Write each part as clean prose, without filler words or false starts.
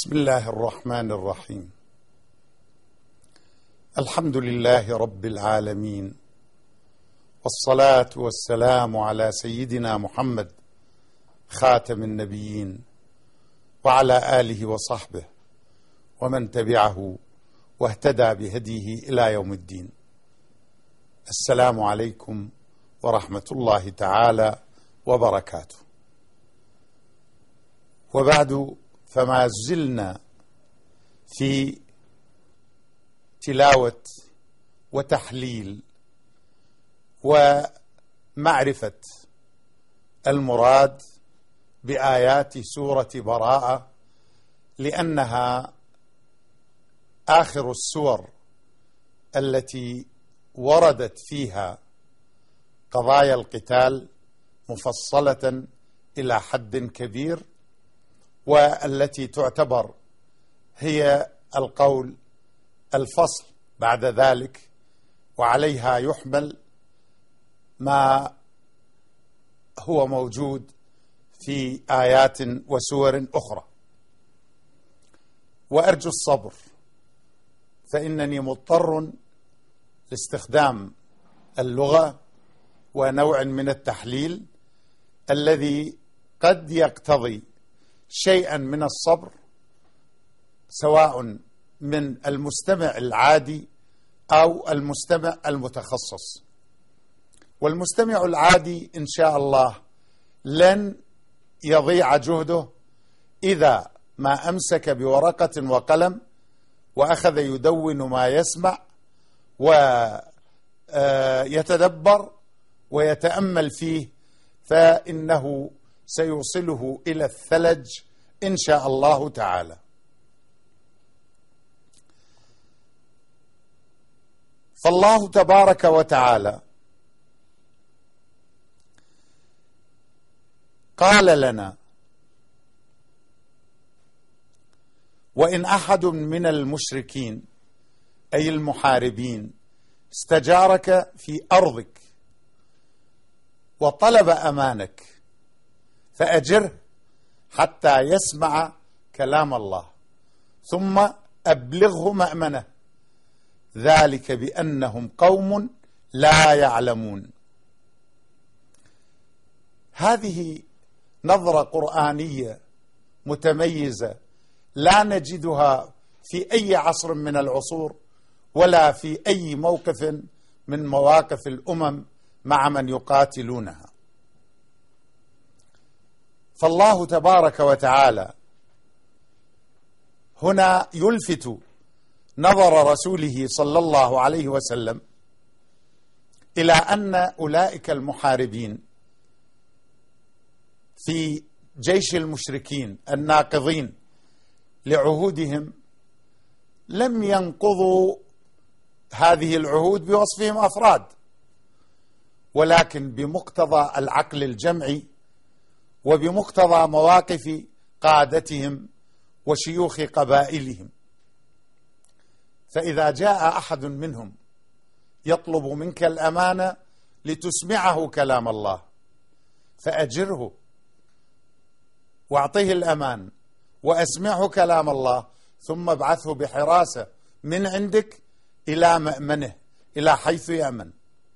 بسم الله الرحمن الرحيم. الحمد لله رب العالمين، والصلاة والسلام على سيدنا محمد خاتم النبيين وعلى آله وصحبه ومن تبعه واهتدى بهديه إلى يوم الدين. السلام عليكم ورحمة الله تعالى وبركاته. وبعد، فما زلنا في تلاوة وتحليل ومعرفة المراد بآيات سورة براءة، لأنها آخر السور التي وردت فيها قضايا القتال مفصلة إلى حد كبير، والتي تعتبر هي القول الفصل بعد ذلك، وعليها يحمل ما هو موجود في آيات وسور أخرى. وأرجو الصبر، فإنني مضطر لاستخدام اللغة ونوع من التحليل الذي قد يقتضي شيئا من الصبر، سواء من المستمع العادي أو المستمع المتخصص. والمستمع العادي إن شاء الله لن يضيع جهده إذا ما أمسك بورقة وقلم وأخذ يدون ما يسمع ويتدبر ويتأمل فيه، فإنه سيوصله إلى الثلج إن شاء الله تعالى. فالله تبارك وتعالى قال لنا: وإن أحد من المشركين أي المحاربين استجارك في أرضك وطلب أمانك فأجره حتى يسمع كلام الله ثم أبلغه مأمنه، ذلك بأنهم قوم لا يعلمون. هذه نظرة قرآنية متميزة لا نجدها في أي عصر من العصور ولا في أي موقف من مواقف الأمم مع من يقاتلونها. فالله تبارك وتعالى هنا يلفت نظر رسوله صلى الله عليه وسلم إلى أن أولئك المحاربين في جيش المشركين الناقضين لعهودهم لم ينقضوا هذه العهود بوصفهم أفراد، ولكن بمقتضى العقل الجمعي وبمقتضى مواقف قادتهم وشيوخ قبائلهم. فإذا جاء أحد منهم يطلب منك الأمانة لتسمعه كلام الله فأجره واعطيه الأمان وأسمعه كلام الله، ثم ابعثه بحراسة من عندك إلى مأمنه، إلى حيث يأمن.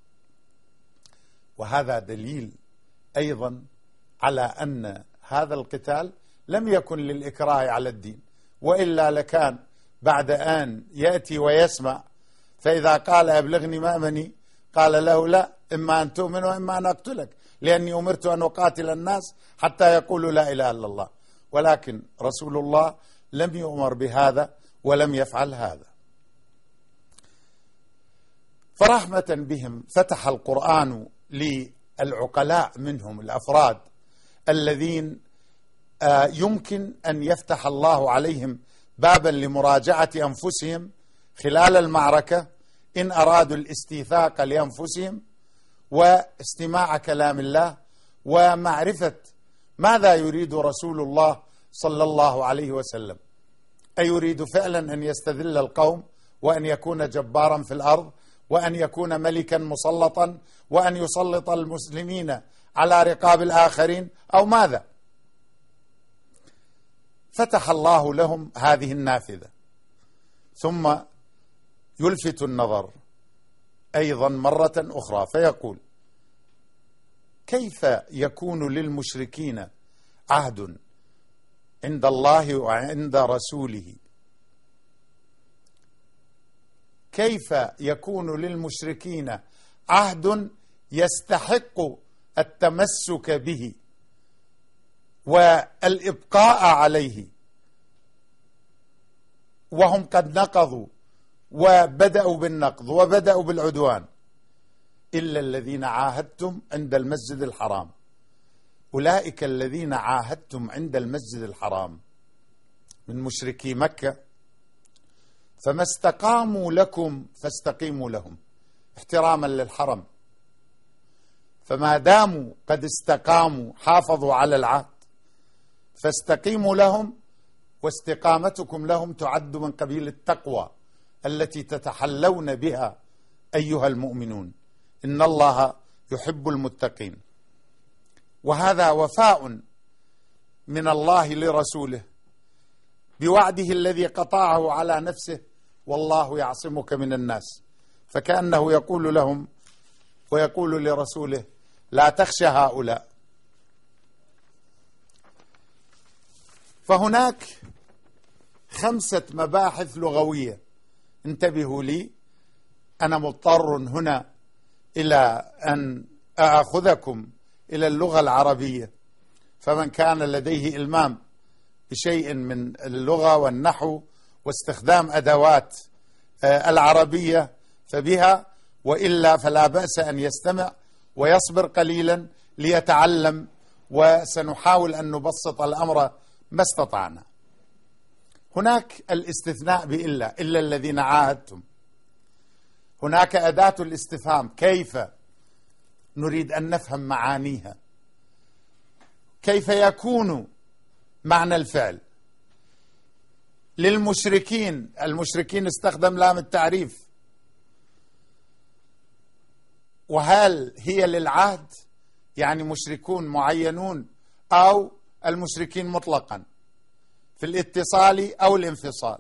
وهذا دليل أيضا على أن هذا القتال لم يكن للإكراه على الدين، وإلا لكان بعد أن يأتي ويسمع فإذا قال أبلغني مأمني قال له: لا، إما أن تؤمن وإما أن أقتلك، لأني أمرت أن أقاتل الناس حتى يقولوا لا إله إلا الله. ولكن رسول الله لم يؤمر بهذا ولم يفعل هذا. فرحمة بهم فتح القرآن للعقلاء منهم، الأفراد الذين يمكن أن يفتح الله عليهم بابا لمراجعة أنفسهم خلال المعركة إن أرادوا الاستيثاق لأنفسهم واستماع كلام الله ومعرفة ماذا يريد رسول الله صلى الله عليه وسلم. أيريد فعلا أن يستذل القوم وأن يكون جبارا في الأرض وأن يكون ملكا مسلطا وأن يسلط المسلمين على رقاب الآخرين، أو ماذا؟ فتح الله لهم هذه النافذة. ثم يلفت النظر أيضا مرة أخرى فيقول: كيف يكون للمشركين عهد عند الله وعند رسوله؟ كيف يكون للمشركين عهد يستحق التمسك به والإبقاء عليه وهم قد نقضوا وبدأوا بالنقض وبدأوا بالعدوان، إلا الذين عاهدتم عند المسجد الحرام. أولئك الذين عاهدتم عند المسجد الحرام من مشركي مكة، فما استقاموا لكم فاستقيموا لهم احتراما للحرم. فما داموا قد استقاموا حافظوا على العهد فاستقيموا لهم، واستقامتكم لهم تعد من قبيل التقوى التي تتحلون بها أيها المؤمنون، إن الله يحب المتقين. وهذا وفاء من الله لرسوله بوعده الذي قطعه على نفسه: والله يعصمك من الناس. فكأنه يقول لهم ويقول لرسوله: لا تخشى هؤلاء. فهناك 5 مباحث لغوية، انتبهوا لي، أنا مضطر هنا إلى أن أخذكم إلى اللغة العربية، فمن كان لديه إلمام بشيء من اللغة والنحو واستخدام أدوات العربية فبها، وإلا فلا بأس أن يستمع ويصبر قليلا ليتعلم، وسنحاول أن نبسط الأمر ما استطعنا. هناك الاستثناء بإلا، إلا الذين عاهدتم. هناك أداة الاستفهام، كيف؟ نريد أن نفهم معانيها. كيف يكون معنى الفعل؟ للمشركين، المشركين استخدم لام التعريف، وهل هي للعهد يعني مشركون معينون أو المشركين مطلقا في الاتصال أو الانفصال؟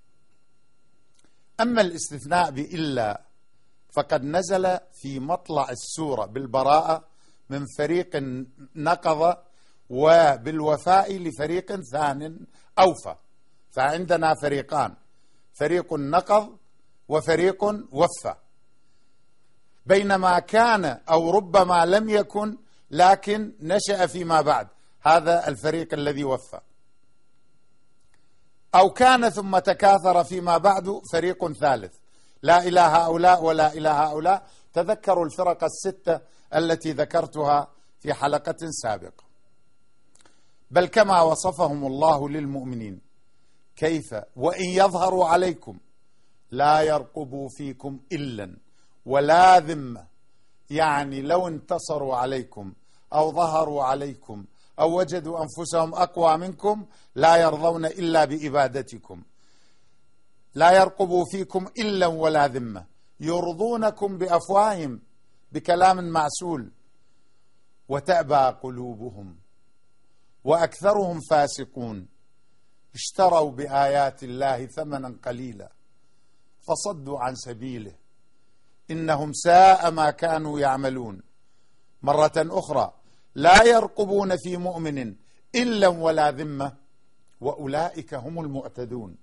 أما الاستثناء بإلا فقد نزل في مطلع السورة بالبراءة من فريق نقض وبالوفاء لفريق ثان أوفى. فعندنا فريقان، فريق نقض وفريق وفى، بينما كان أو ربما لم يكن لكن نشأ فيما بعد هذا الفريق الذي وفى، أو كان ثم تكاثر فيما بعد فريق ثالث، لا إلى هؤلاء ولا إلى هؤلاء. تذكروا الفرق 6 التي ذكرتها في حلقة سابقة. بل كما وصفهم الله للمؤمنين: كيف وإن يظهروا عليكم لا يرقبوا فيكم إلا ولا ذمة. يعني لو انتصروا عليكم أو ظهروا عليكم أو وجدوا أنفسهم أقوى منكم لا يرضون إلا بإبادتكم. لا يرقبوا فيكم إلا ولا ذمة، يرضونكم بأفواههم بكلام معسول، وتأبى قلوبهم وأكثرهم فاسقون. اشتروا بآيات الله ثمنا قليلا فصدوا عن سبيله إنهم ساء ما كانوا يعملون. مرة أخرى: لا يرقبون في مؤمن إلا ولا ذمة وأولئك هم المعتدون.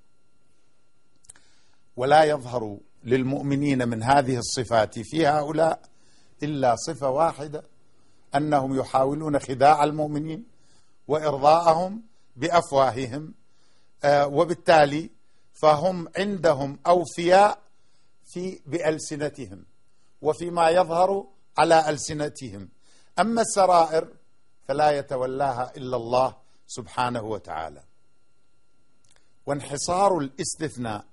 ولا يظهر للمؤمنين من هذه الصفات في هؤلاء إلا صفة واحدة، أنهم يحاولون خداع المؤمنين وإرضاءهم بأفواههم، وبالتالي فهم عندهم أوفياء بألسنتهم وفيما يظهر على ألسنتهم. أما السرائر فلا يتولاها إلا الله سبحانه وتعالى. وانحصار الاستثناء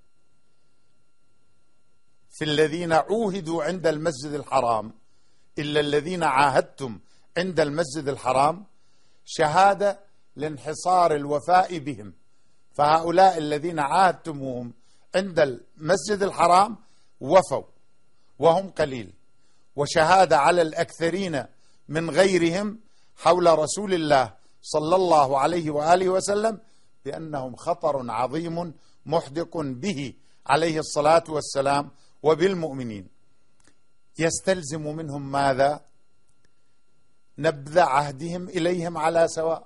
في الذين عوهدوا عند المسجد الحرام إلا الذين عاهدتم عند المسجد الحرام شهادة لانحصار الوفاء بهم. فهؤلاء الذين عاهدتموهم عند المسجد الحرام وفوا وهم قليل، وشهادة على الأكثرين من غيرهم حول رسول الله صلى الله عليه وآله وسلم بأنهم خطر عظيم محدق به عليه الصلاة والسلام وبالمؤمنين. يستلزم منهم ماذا؟ نبذ عهدهم إليهم على سواء،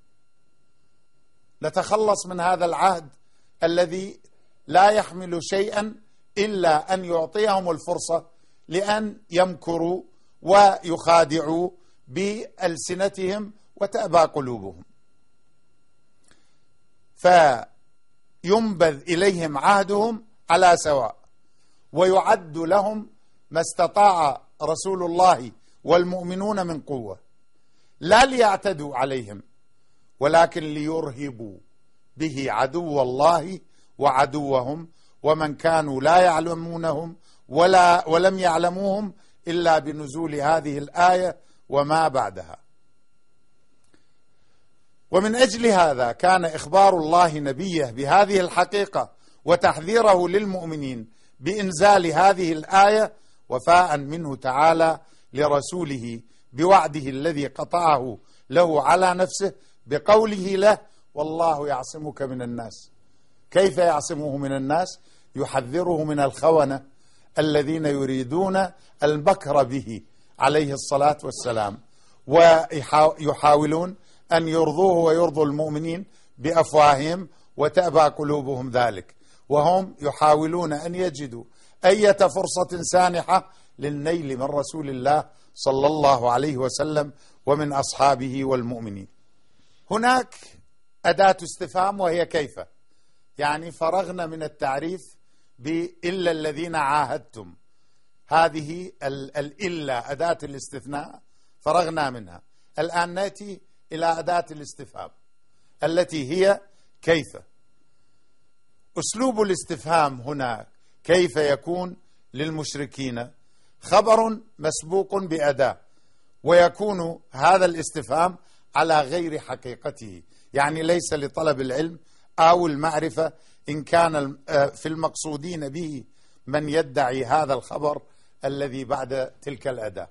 نتخلص من هذا العهد الذي لا يحمل شيئا إلا أن يعطيهم الفرصة لأن يمكروا ويخادعوا بألسنتهم وتأبى قلوبهم، فينبذ إليهم عهدهم على سواء، ويعد لهم ما استطاع رسول الله والمؤمنون من قوة، لا ليعتدوا عليهم ولكن ليرهبوا به عدو الله وعدوهم، ومن كانوا لا يعلمونهم ولم يعلموهم إلا بنزول هذه الآية وما بعدها. ومن أجل هذا كان إخبار الله نبيه بهذه الحقيقة وتحذيره للمؤمنين بإنزال هذه الآية وفاء منه تعالى لرسوله بوعده الذي قطعه له على نفسه بقوله له: والله يعصمك من الناس. كيف يعصمه من الناس؟ يحذره من الخونة الذين يريدون المكر به عليه الصلاة والسلام، ويحاولون أن يرضوه ويرضوا المؤمنين بأفواههم وتأبى قلوبهم ذلك، وهم يحاولون أن يجدوا أي فرصة سانحة للنيل من رسول الله صلى الله عليه وسلم ومن أصحابه والمؤمنين. هناك أداة استفهام وهي كيف، يعني فرغنا من التعريف بإلا الذين عاهدتم، هذه الإلا أداة الاستثناء فرغنا منها. الآن نأتي إلى أداة الاستفهام التي هي كيف. أسلوب الاستفهام هنا كيف يكون للمشركين خبر مسبوق بأداة، ويكون هذا الاستفهام على غير حقيقته، يعني ليس لطلب العلم أو المعرفة إن كان في المقصودين به من يدعي هذا الخبر الذي بعد تلك الأداة.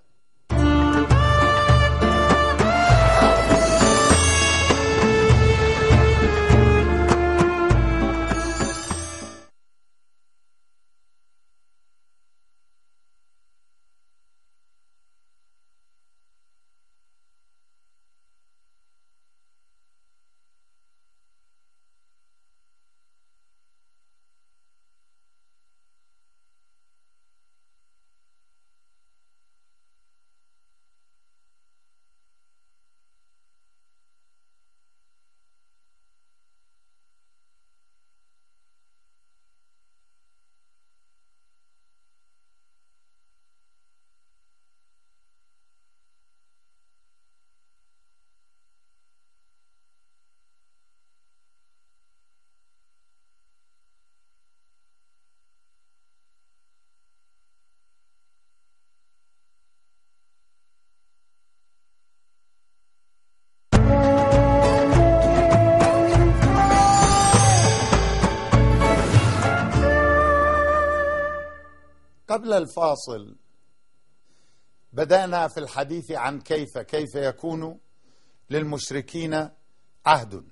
قبل الفاصل بدأنا في الحديث عن كيف يكون للمشركين عهد،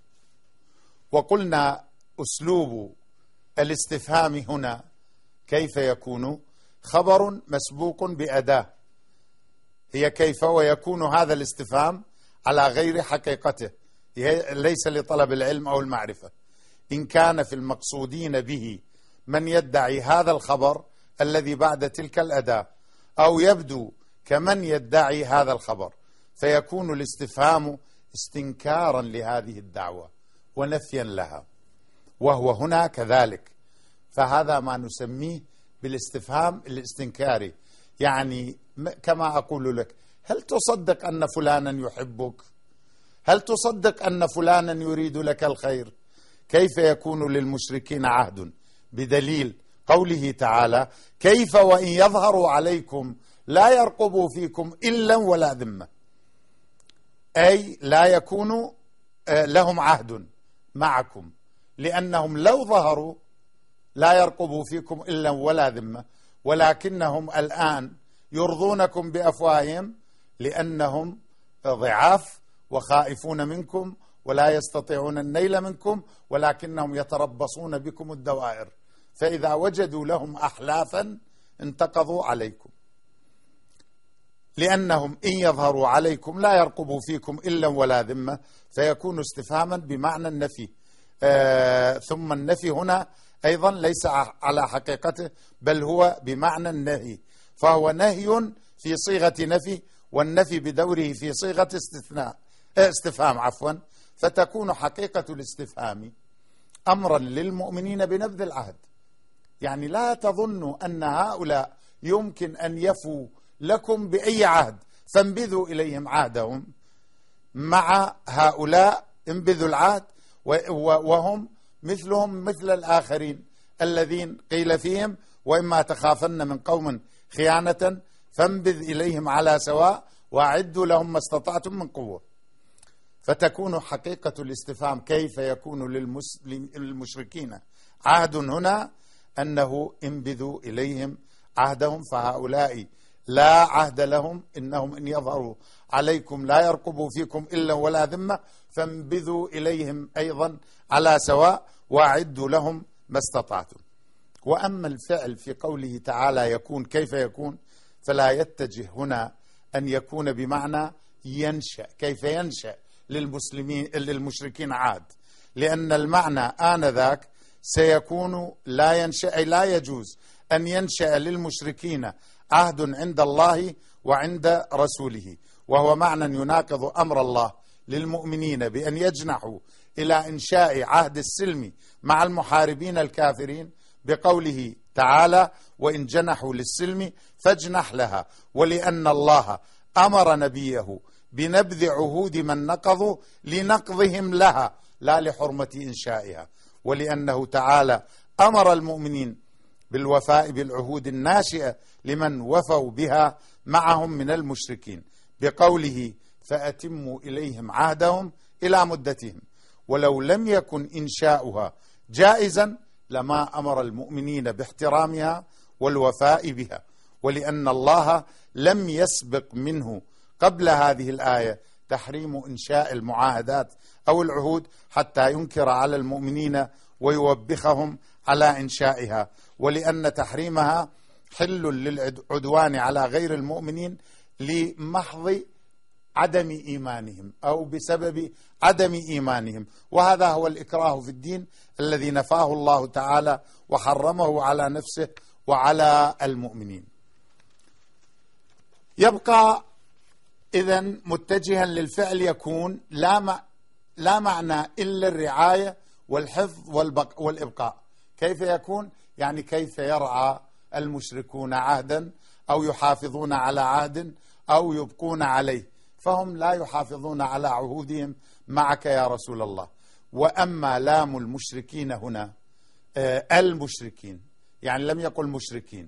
وقلنا أسلوب الاستفهام هنا كيف يكون خبر مسبوق بأداة هي كيف، ويكون هذا الاستفهام على غير حقيقته، ليس لطلب العلم أو المعرفة إن كان في المقصودين به من يدعي هذا الخبر الذي بعد تلك الأداة، أو يبدو كمن يدعي هذا الخبر، فيكون الاستفهام استنكارا لهذه الدعوة ونفيا لها، وهو هنا كذلك. فهذا ما نسميه بالاستفهام الاستنكاري، يعني كما أقول لك: هل تصدق أن فلانا يحبك؟ هل تصدق أن فلانا يريد لك الخير؟ كيف يكون للمشركين عهد؟ بدليل قوله تعالى: كيف وإن يظهروا عليكم لا يرقبوا فيكم إلا ولا ذمة، أي لا يكون لهم عهد معكم، لأنهم لو ظهروا لا يرقبوا فيكم إلا ولا ذمة، ولكنهم الآن يرضونكم بأفواههم لأنهم ضعاف وخائفون منكم ولا يستطيعون النيل منكم ولكنهم يتربصون بكم الدوائر، فإذا وجدوا لهم أحلافا انتقضوا عليكم، لأنهم إن يظهروا عليكم لا يرقبوا فيكم إلا ولا ذمة، فيكون استفهاما بمعنى النفي. ثم النفي هنا أيضا ليس على حقيقته بل هو بمعنى النهي، فهو نهي في صيغة نفي، والنفي بدوره في صيغة استفهام فتكون حقيقة الاستفهام أمرا للمؤمنين بنبذ العهد. يعني لا تظنوا أن هؤلاء يمكن أن يفوا لكم بأي عهد، فانبذوا إليهم عهدهم. مع هؤلاء انبذوا العهد وهم مثلهم مثل الآخرين الذين قيل فيهم وإما تخافن من قوم خيانة فانبذ إليهم على سواء وأعدوا لهم ما استطعتم من قوة. فتكون حقيقة الاستفهام كيف يكون للمشركين عهد هنا أنه انبذوا إليهم عهدهم، فهؤلاء لا عهد لهم، إنهم إن يظهروا عليكم لا يرقبوا فيكم إلا ولا ذمة، فانبذوا إليهم أيضا على سواء وأعدوا لهم ما استطعتم. وأما الفعل في قوله تعالى يكون كيف يكون، فلا يتجه هنا أن يكون بمعنى ينشأ، كيف ينشأ للمشركين عهد، لأن المعنى آنذاك سيكون لا ينشأ، أي لا يجوز أن ينشأ للمشركين عهد عند الله وعند رسوله، وهو معنى يناقض أمر الله للمؤمنين بأن يجنحوا إلى إنشاء عهد السلم مع المحاربين الكافرين بقوله تعالى وإن جنحوا للسلم فاجنح لها، ولأن الله أمر نبيه بنبذ عهود من نقضوا لنقضهم لها لا لحرمة إنشائها، ولأنه تعالى أمر المؤمنين بالوفاء بالعهود الناشئة لمن وفوا بها معهم من المشركين بقوله فأتموا إليهم عهدهم إلى مدتهم. ولو لم يكن إنشاؤها جائزا لما أمر المؤمنين باحترامها والوفاء بها، ولأن الله لم يسبق منه قبل هذه الآية تحريم إنشاء المعاهدات أو العهود حتى ينكر على المؤمنين ويوبخهم على إنشائها، ولأن تحريمها حل للعدوان على غير المؤمنين لمحض عدم إيمانهم أو بسبب عدم إيمانهم، وهذا هو الإكراه في الدين الذي نفاه الله تعالى وحرمه على نفسه وعلى المؤمنين. يبقى إذن متجها للفعل يكون لا معنى إلا الرعاية والحفظ والإبقاء. كيف يكون؟ يعني كيف يرعى المشركون عهدا أو يحافظون على عهد أو يبقون عليه، فهم لا يحافظون على عهودهم معك يا رسول الله. وأما لام المشركين هنا المشركين، يعني لم يقل مشركين،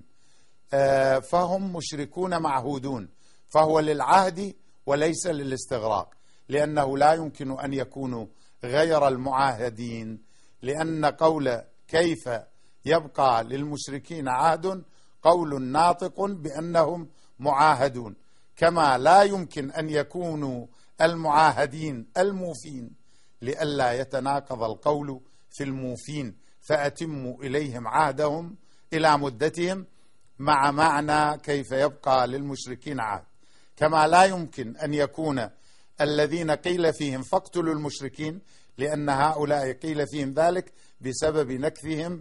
فهم مشركون معهودون، فهو للعهد وليس للاستغراق، لأنه لا يمكن أن يكونوا غير المعاهدين، لأن قول كيف يبقى للمشركين عهد قول ناطق بأنهم معاهدون، كما لا يمكن أن يكونوا المعاهدين الموفين، لئلا يتناقض القول في الموفين فأتموا إليهم عهدهم إلى مدتهم مع معنى كيف يبقى للمشركين عهد، كما لا يمكن أن يكون الذين قيل فيهم فاقتلوا المشركين، لأن هؤلاء قيل فيهم ذلك بسبب نكثهم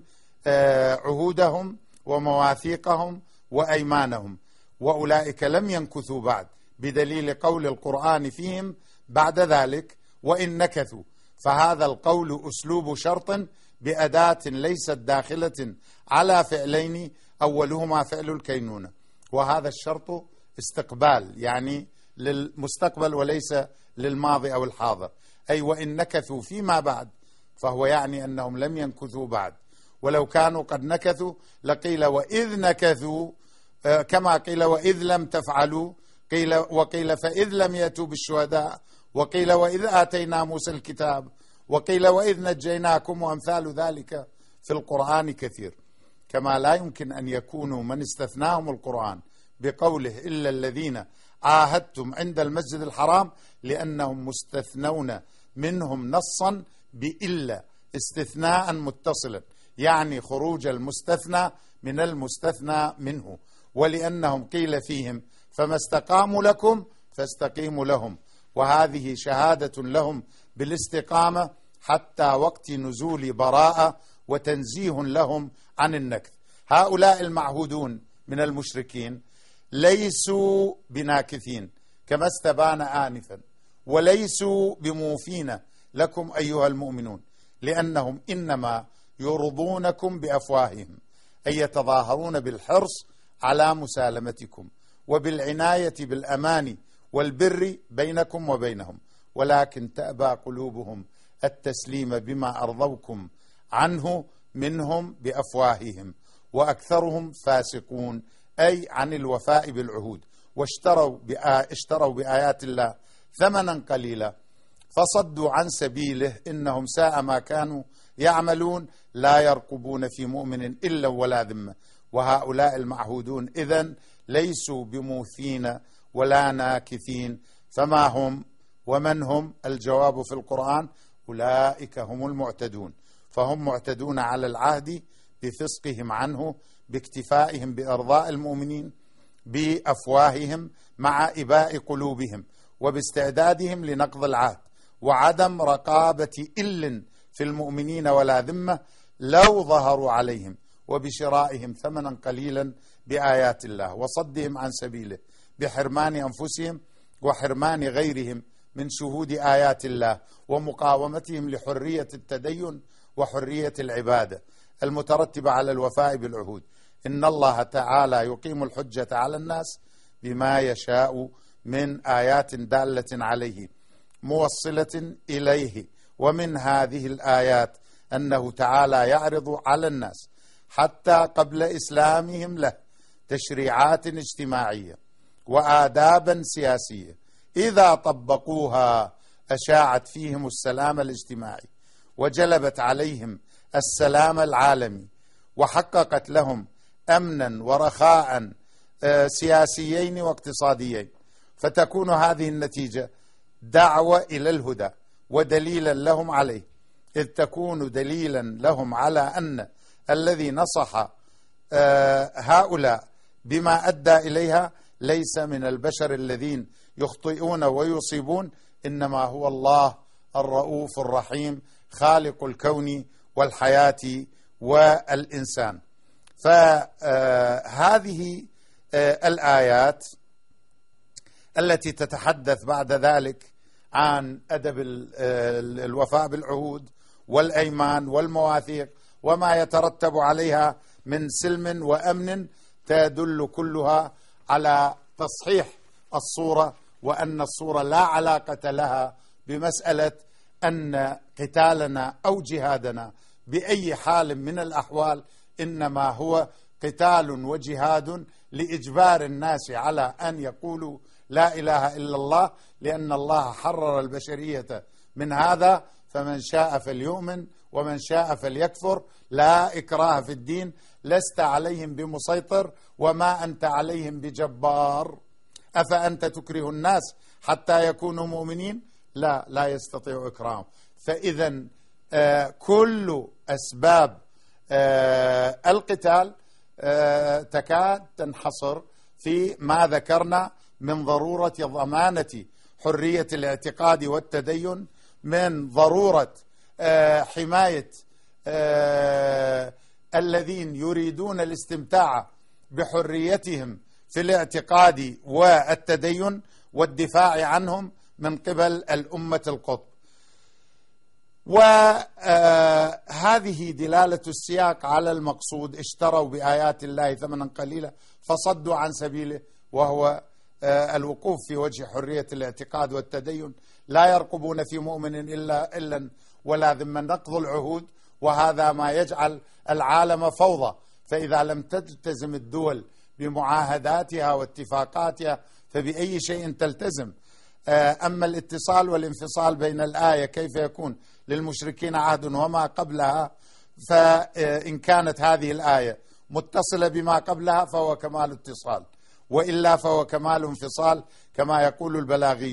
عهودهم ومواثيقهم وأيمانهم، وأولئك لم ينكثوا بعد، بدليل قول القرآن فيهم بعد ذلك وإن نكثوا، فهذا القول أسلوب شرط بأداة ليست داخلة على فعلين أولهما فعل الكينونة، وهذا الشرط استقبال يعني للمستقبل وليس للماضي أو الحاضر، أي وإن نكثوا فيما بعد، فهو يعني أنهم لم ينكثوا بعد، ولو كانوا قد نكثوا لقيل وإذ نكثوا، كما قيل وإذ لم تفعلوا، وقيل فإذ لم يأتوا بالشهداء، وقيل وإذ آتينا موسى الكتاب، وقيل وإذ نجيناكم، وأمثال ذلك في القرآن كثير. كما لا يمكن أن يكونوا من استثناهم القرآن بقوله إلا الذين عاهدتم عند المسجد الحرام، لأنهم مستثنون منهم نصا بإلا استثناء متصلا، يعني خروج المستثنى من المستثنى منه، ولأنهم قيل فيهم فما استقاموا لكم فاستقيموا لهم، وهذه شهادة لهم بالاستقامة حتى وقت نزول براءة وتنزيه لهم عن النكث. هؤلاء المعهودون من المشركين ليسوا بناكثين كما استبان آنفا، وليسوا بموفين لكم أيها المؤمنون، لأنهم إنما يرضونكم بأفواههم، أي يتظاهرون بالحرص على مسالمتكم وبالعناية بالأمان والبر بينكم وبينهم، ولكن تأبى قلوبهم التسليم بما أرضوكم عنه منهم بأفواههم، وأكثرهم فاسقون، أي عن الوفاء بالعهود، واشتروا بآيات الله ثمنا قليلا فصدوا عن سبيله، إنهم ساء ما كانوا يعملون، لا يرقبون في مؤمن إلا ولا ذمة. وهؤلاء المعهودون إذن ليسوا بموثين ولا ناكثين، فما هم ومن هم؟ الجواب في القرآن: أولئك هم المعتدون، فهم معتدون على العهد بفسقهم عنه، باكتفائهم بإرضاء المؤمنين بأفواههم مع إباء قلوبهم، وباستعدادهم لنقض العهد، وعدم رقابة إل في المؤمنين ولا ذمة لو ظهروا عليهم، وبشرائهم ثمنا قليلا بآيات الله، وصدهم عن سبيله بحرمان أنفسهم وحرمان غيرهم من شهود آيات الله، ومقاومتهم لحرية التدين وحرية العبادة المترتبة على الوفاء بالعهود. إن الله تعالى يقيم الحجة على الناس بما يشاء من آيات دالة عليه موصلة إليه، ومن هذه الآيات أنه تعالى يعرض على الناس حتى قبل إسلامهم له تشريعات اجتماعية وآدابا سياسية إذا طبقوها أشاعت فيهم السلام الاجتماعي، وجلبت عليهم السلام العالمي، وحققت لهم أمنا ورخاء سياسيين واقتصاديين، فتكون هذه النتيجة دعوة إلى الهدى ودليلا لهم عليه، إذ تكون دليلا لهم على أن الذي نصح هؤلاء بما أدى إليها ليس من البشر الذين يخطئون ويصيبون، إنما هو الله الرؤوف الرحيم خالق الكون والحياة والإنسان. فهذه الآيات التي تتحدث بعد ذلك عن أدب الوفاء بالعهود والأيمان والمواثيق وما يترتب عليها من سلم وأمن، تدل كلها على تصحيح الصورة، وأن الصورة لا علاقة لها بمسألة أن قتالنا أو جهادنا بأي حال من الأحوال، إنما هو قتال وجهاد لإجبار الناس على أن يقولوا لا إله إلا الله، لأن الله حرر البشرية من هذا، فمن شاء فليؤمن ومن شاء فليكفر، لا إكراه في الدين، لست عليهم بمسيطر وما أنت عليهم بجبار، أفأنت تكره الناس حتى يكونوا مؤمنين؟ لا يستطيع إكرام. فإذا كل أسباب القتال تكاد تنحصر في ما ذكرنا من ضرورة ضمانة حرية الاعتقاد والتدين، من ضرورة حماية الذين يريدون الاستمتاع بحريتهم في الاعتقاد والتدين، والدفاع عنهم من قبل الأمة القطب. وهذه دلالة السياق على المقصود: اشتروا بآيات الله ثمنا قليلا فصدوا عن سبيله، وهو الوقوف في وجه حرية الاعتقاد والتدين، لا يرقبون في مؤمن إلا ولا ذمة، نقض العهود، وهذا ما يجعل العالم فوضى. فإذا لم تلتزم الدول بمعاهداتها واتفاقاتها فبأي شيء تلتزم؟ أما الاتصال والانفصال بين الآية كيف يكون للمشركين عهد وما قبلها؟ فإن كانت هذه الآية متصلة بما قبلها فهو كمال اتصال، وإلا فهو كمال انفصال كما يقول البلاغيون.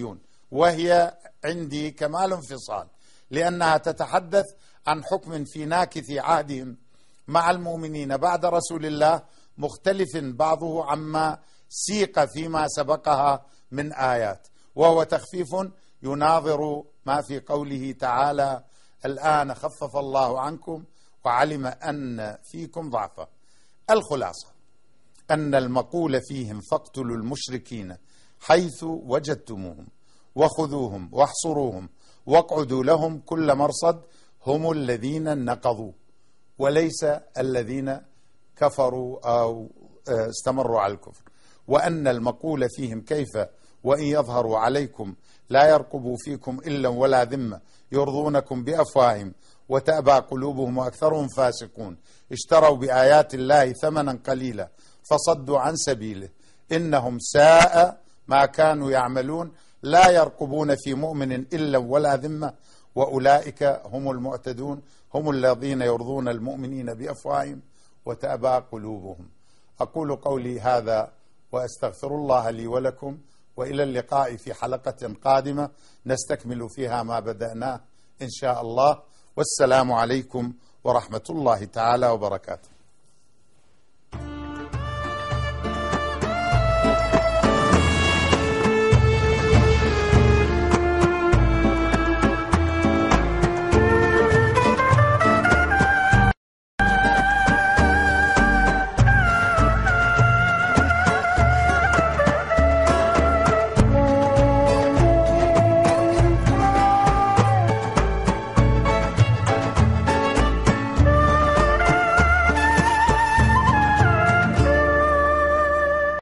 وهي عندي كمال انفصال، لأنها تتحدث عن حكم في ناكث عهدهم مع المؤمنين بعد رسول الله، مختلف بعضه عما سيق فيما سبقها من آيات، وهو تخفيف يناظر ما في قوله تعالى: الآن خفف الله عنكم وعلم أن فيكم ضعفا. الخلاصة أن المقول فيهم: فاقتلوا المشركين حيث وجدتموهم وخذوهم واحصروهم واقعدوا لهم كل مرصد، هم الذين نقضوا وليس الذين كفروا أو استمروا على الكفر. وأن المقول فيهم: كيف وإن يظهروا عليكم لا يرقبوا فيكم إلا ولا ذمة يرضونكم بأفواههم وتأبى قلوبهم وأكثرهم فاسقون، اشتروا بآيات الله ثمنا قليلا فصدوا عن سبيله إنهم ساء ما كانوا يعملون، لا يرقبون في مؤمن إلا ولا ذمة وأولئك هم المعتدون، هم الذين يرضون المؤمنين بأفواههم وتأبى قلوبهم. أقول قولي هذا وأستغفر الله لي ولكم، وإلى اللقاء في حلقة قادمة نستكمل فيها ما بدأناه إن شاء الله، والسلام عليكم ورحمة الله تعالى وبركاته.